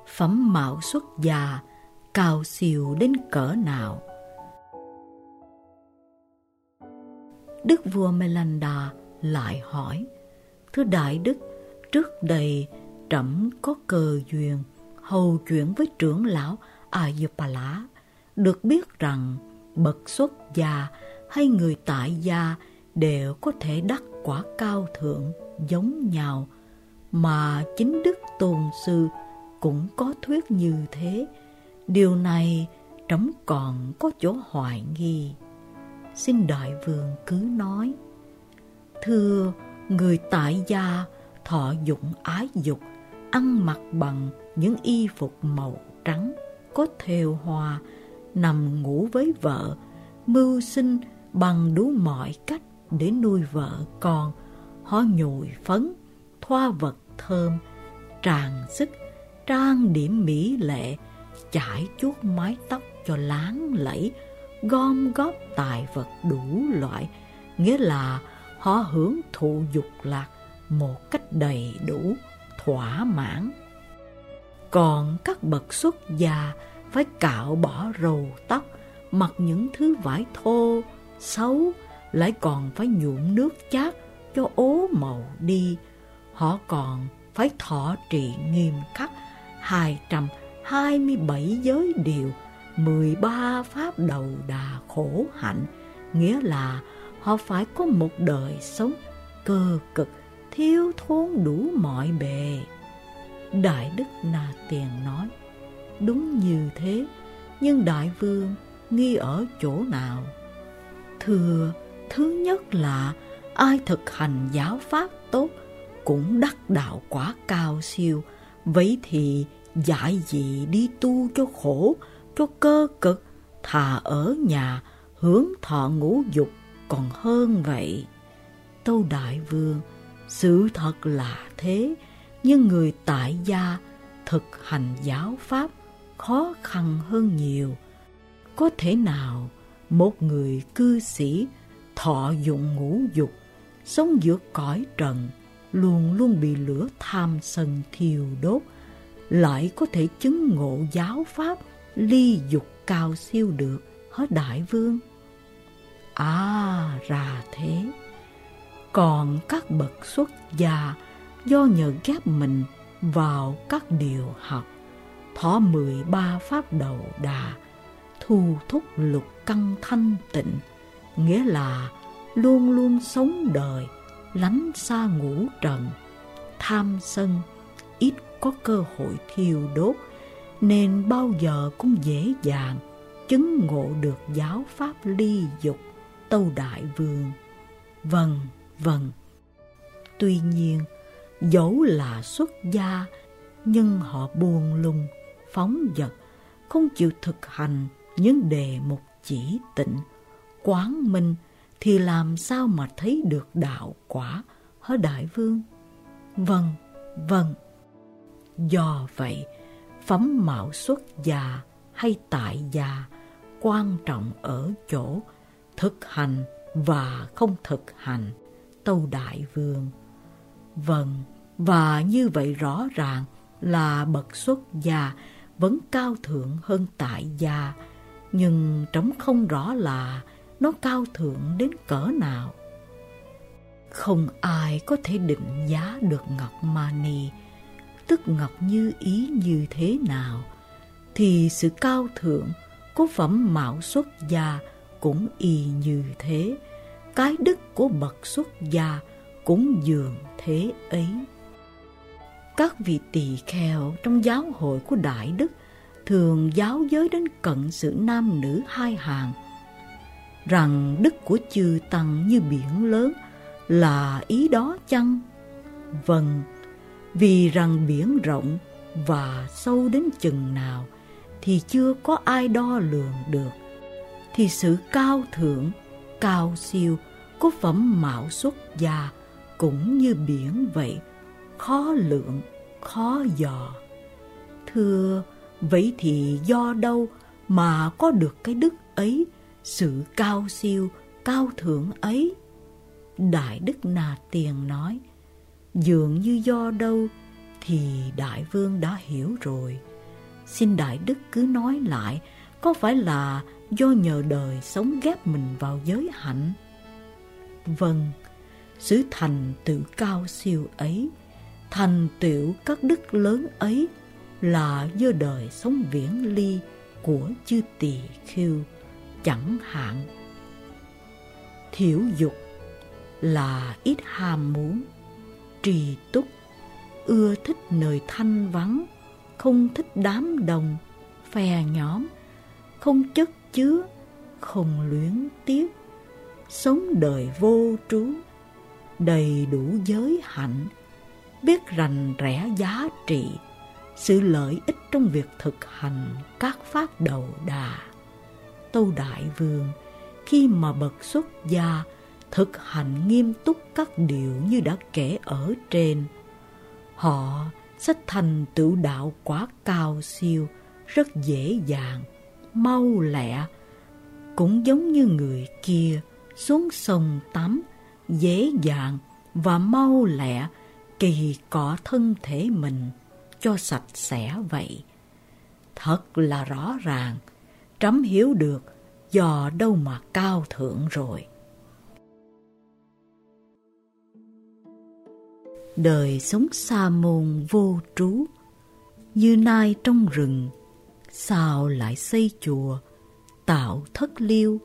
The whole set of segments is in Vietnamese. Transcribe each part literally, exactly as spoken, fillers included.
phẩm mạo xuất gia cao siêu đến cỡ nào. Đức vua Melanda lại hỏi: Thưa Đại Đức, trước đây trẫm có cơ duyên hầu chuyện với trưởng lão Ayapala, được biết rằng bậc xuất gia hay người tại gia đều có thể đắc quả cao thượng giống nhau, mà chính Đức Tôn Sư cũng có thuyết như thế. Điều này trẫm còn có chỗ hoài nghi. Xin đại vương cứ nói. Thưa, người tại gia thọ dụng ái dục, ăn mặc bằng những y phục màu trắng, có thêu hoa, nằm ngủ với vợ, mưu sinh bằng đủ mọi cách để nuôi vợ con. Họ nhồi phấn, thoa vật thơm, tràn sức, trang điểm mỹ lệ, chải chuốt mái tóc cho láng lẫy, gom góp tài vật đủ loại, nghĩa là họ hưởng thụ dục lạc một cách đầy đủ, thỏa mãn. Còn các bậc xuất gia phải cạo bỏ râu tóc, mặc những thứ vải thô, xấu, lại còn phải nhuộm nước chát cho ố màu đi. Họ còn phải thọ trì nghiêm khắc hai trăm hai mươi bảy giới điều, mười ba pháp đầu đà khổ hạnh, nghĩa là họ phải có một đời sống cơ cực, thiếu thốn đủ mọi bề. Đại Đức Na Tiền nói: Đúng như thế, nhưng đại vương nghi ở chỗ nào? Thưa, thứ nhất là ai thực hành giáo pháp tốt cũng đắc đạo quả cao siêu. Vậy thì dại gì đi tu cho khổ, cho cơ cực, thà ở nhà hưởng thọ ngũ dục còn hơn vậy. Tâu đại vương, sự thật là thế, nhưng người tại gia thực hành giáo pháp khó khăn hơn nhiều. Có thể nào một người cư sĩ thọ dụng ngũ dục, sống giữa cõi trần, luôn luôn bị lửa tham sân thiêu đốt, lại có thể chứng ngộ giáo pháp ly dục cao siêu được hả đại vương? À, ra thế. Còn các bậc xuất gia do nhờ ghép mình vào các điều học, thọ mười ba pháp đầu đà, thu thúc lục căn thanh tịnh, nghĩa là luôn luôn sống đời, lánh xa ngũ trần, tham sân, ít có cơ hội thiêu đốt, nên bao giờ cũng dễ dàng chứng ngộ được giáo pháp ly dục. Tâu đại vương: Vâng, vâng. Tuy nhiên, dẫu là xuất gia, nhưng họ buông lung, phóng dật, không chịu thực hành những đề mục chỉ tịnh, quán minh, thì làm sao mà thấy được đạo quả hả đại vương? Vâng, vâng. Do vậy, phẩm mạo xuất gia hay tại gia quan trọng ở chỗ thực hành và không thực hành. Tâu đại vương: Vâng, và như vậy rõ ràng là bậc xuất gia vẫn cao thượng hơn tại gia, nhưng trẫm không rõ là nó cao thượng đến cỡ nào. Không ai có thể định giá được ngọc mani, tức ngọc như ý như thế nào, thì sự cao thượng của phẩm mạo xuất gia cũng y như thế. Cái đức của bậc xuất gia cũng dường thế ấy. Các vị tỳ kheo trong giáo hội của Đại Đức thường giáo giới đến cận sự nam nữ hai hàng, rằng đức của chư tăng như biển lớn, là ý đó chăng? Vâng, vì rằng biển rộng và sâu đến chừng nào thì chưa có ai đo lường được, thì sự cao thượng, cao siêu của phẩm mạo xuất gia cũng như biển vậy, khó lượng, khó dò. Thưa, vậy thì do đâu mà có được cái đức ấy, sự cao siêu, cao thượng ấy? Đại Đức Na Tiền nói: Dường như do đâu thì đại vương đã hiểu rồi. Xin Đại Đức cứ nói lại, có phải là do nhờ đời sống ghép mình vào giới hạnh? Vâng, sự thành tựu cao siêu ấy, thành tựu các đức lớn ấy là do đời sống viễn ly của chư tỳ khưu. Chẳng hạn, thiểu dục là ít ham muốn, trì túc, ưa thích nơi thanh vắng, không thích đám đông, phe nhóm, không chất chứa, không luyến tiếc, sống đời vô trú, đầy đủ giới hạnh, biết rành rẽ giá trị, sự lợi ích trong việc thực hành các pháp đầu đà. Tâu Đại Vương, khi mà bậc xuất gia thực hành nghiêm túc các điều như đã kể ở trên, họ sẽ thành tựu đạo quả cao siêu, rất dễ dàng, mau lẹ, cũng giống như người kia xuống sông tắm, dễ dàng và mau lẹ kỳ cọ thân thể mình cho sạch sẽ vậy. Thật là rõ ràng, trẫm hiểu được do đâu mà cao thượng rồi. Đời sống sa môn vô trú, như nai trong rừng, sao lại xây chùa, tạo thất liêu.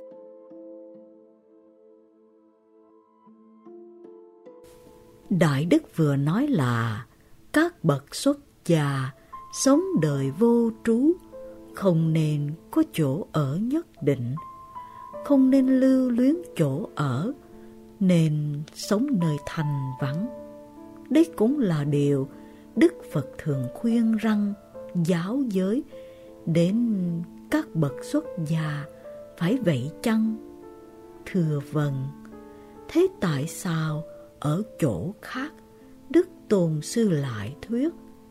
Đại Đức vừa nói là các bậc xuất gia sống đời vô trú, không nên có chỗ ở nhất định, không nên lưu luyến chỗ ở, nên sống nơi thanh vắng. Đấy cũng là điều Đức Phật thường khuyên răn giáo giới đến các bậc xuất gia phải vậy chăng? Thưa vâng. Thế tại sao ở chỗ khác Đức Tôn Sư lại thuyết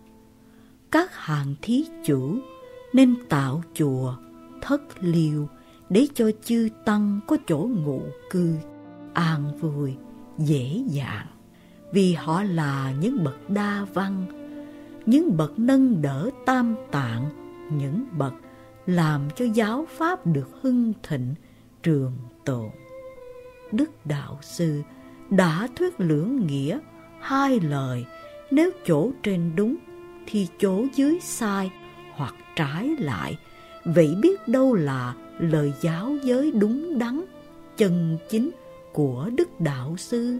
các hàng thí chủ nên tạo chùa, thất liêu để cho chư tăng có chỗ ngụ cư an vui, dễ dàng, vì họ là những bậc đa văn, những bậc nâng đỡ tam tạng, những bậc làm cho giáo pháp được hưng thịnh, trường tồn. Đức Đạo Sư đã thuyết lưỡng nghĩa, hai lời, nếu chỗ trên đúng thì chỗ dưới sai, hoặc trái lại, vậy biết đâu là lời giáo giới đúng đắn, chân chính của Đức Đạo Sư.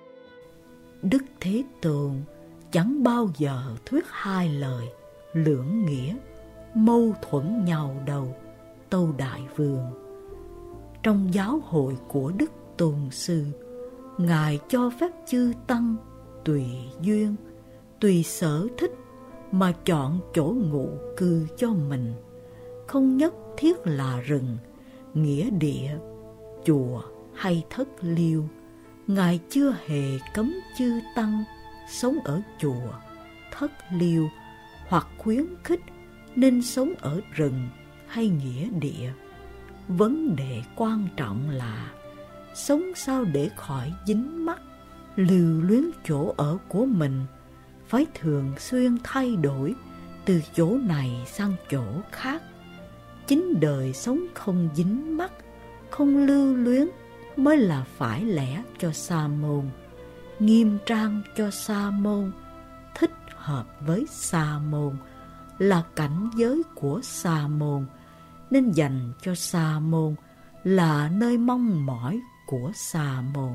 Đức Thế Tôn chẳng bao giờ thuyết hai lời lưỡng nghĩa mâu thuẫn nhau đâu, Tâu Đại Vương. Trong giáo hội của Đức Tôn Sư, Ngài cho phép chư tăng tùy duyên, tùy sở thích mà chọn chỗ ngụ cư cho mình, không nhất thiết là rừng, nghĩa địa, chùa hay thất liêu. Ngài chưa hề cấm chư tăng sống ở chùa, thất liêu, hoặc khuyến khích nên sống ở rừng hay nghĩa địa. Vấn đề quan trọng là sống sao để khỏi dính mắc, lưu luyến chỗ ở của mình, phải thường xuyên thay đổi từ chỗ này sang chỗ khác. Chính đời sống không dính mắc, không lưu luyến mới là phải lẽ cho sa môn, nghiêm trang cho sa môn, thích hợp với sa môn, là cảnh giới của sa môn, nên dành cho sa môn, là nơi mong mỏi của sa môn.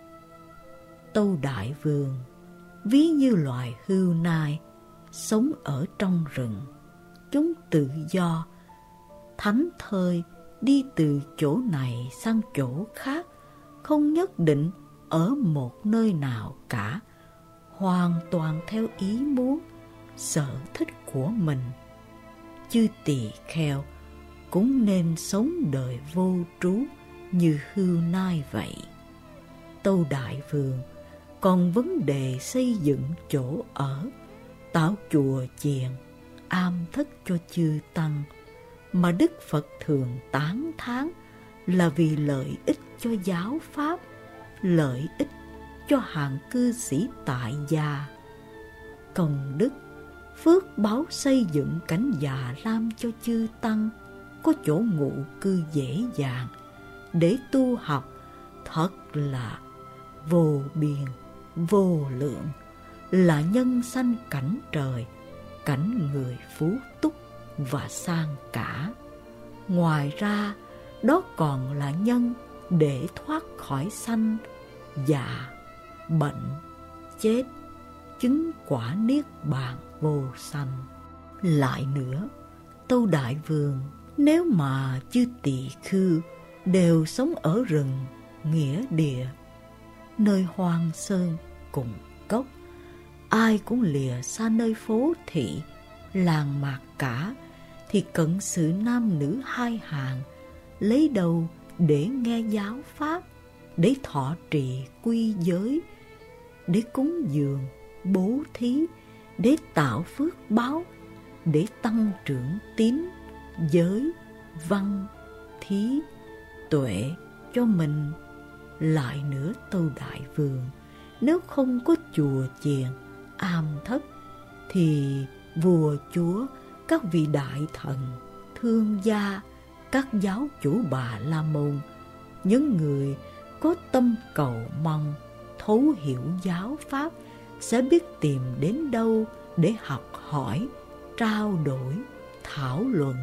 Tâu Đại Vương, ví như loài hươu nai sống ở trong rừng, chúng tự do, thảnh thơi đi từ chỗ này sang chỗ khác, không nhất định ở một nơi nào cả, hoàn toàn theo ý muốn, sở thích của mình. Chư tỳ kheo cũng nên sống đời vô trú như hươu nai vậy. Tâu Đại Vương, còn vấn đề xây dựng chỗ ở, tạo chùa chiền, am thất cho chư tăng mà Đức Phật thường tán thán là vì lợi ích cho giáo pháp, lợi ích cho hàng cư sĩ tại gia. Công đức, phước báu xây dựng cảnh già lam cho chư tăng, có chỗ ngụ cư dễ dàng, để tu học thật là vô biên, vô lượng, là nhân sanh cảnh trời, cảnh người phú túc và sang cả. Ngoài ra, đó còn là nhân để thoát khỏi sanh, già, bệnh, chết, chứng quả niết bàn vô sanh. Lại nữa, Tâu Đại Vương, nếu mà chư tỳ khưu đều sống ở rừng, nghĩa địa, nơi hoang sơn cùng cốc, ai cũng lìa xa nơi phố thị, làng mạc cả, thì cận sự nam nữ hai hàng, lấy đâu để nghe giáo pháp, để thọ trì quy giới, để cúng dường, bố thí, để tạo phước báo, để tăng trưởng tín, giới, văn, thí, tuệ cho mình. Lại nữa Tâu Đại Vương, nếu không có chùa chiền, am thất, thì vua chúa, các vị đại thần, thương gia, các giáo chủ Bà La Môn, những người có tâm cầu mong, thấu hiểu giáo pháp, sẽ biết tìm đến đâu để học hỏi, trao đổi, thảo luận.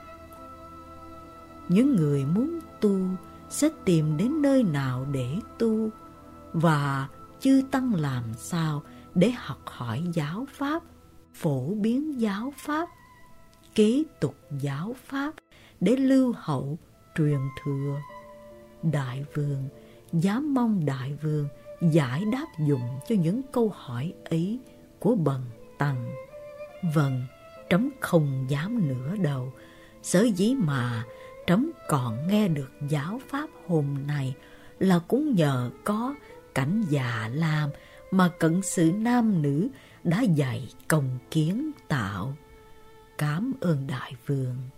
Những người muốn tu sẽ tìm đến nơi nào để tu, và chư tăng làm sao để học hỏi giáo pháp, phổ biến giáo pháp, kế tục giáo pháp, để lưu hậu truyền thừa. Đại Vương dám mong Đại Vương giải đáp dùm cho những câu hỏi ấy của bần tăng. Vâng, trẫm không dám nữa đâu. Sở dĩ mà trẫm còn nghe được giáo pháp hôm nay là cũng nhờ có cảnh già lam mà cận sự nam nữ đã dạy công kiến tạo. Cảm ơn Đại Vương.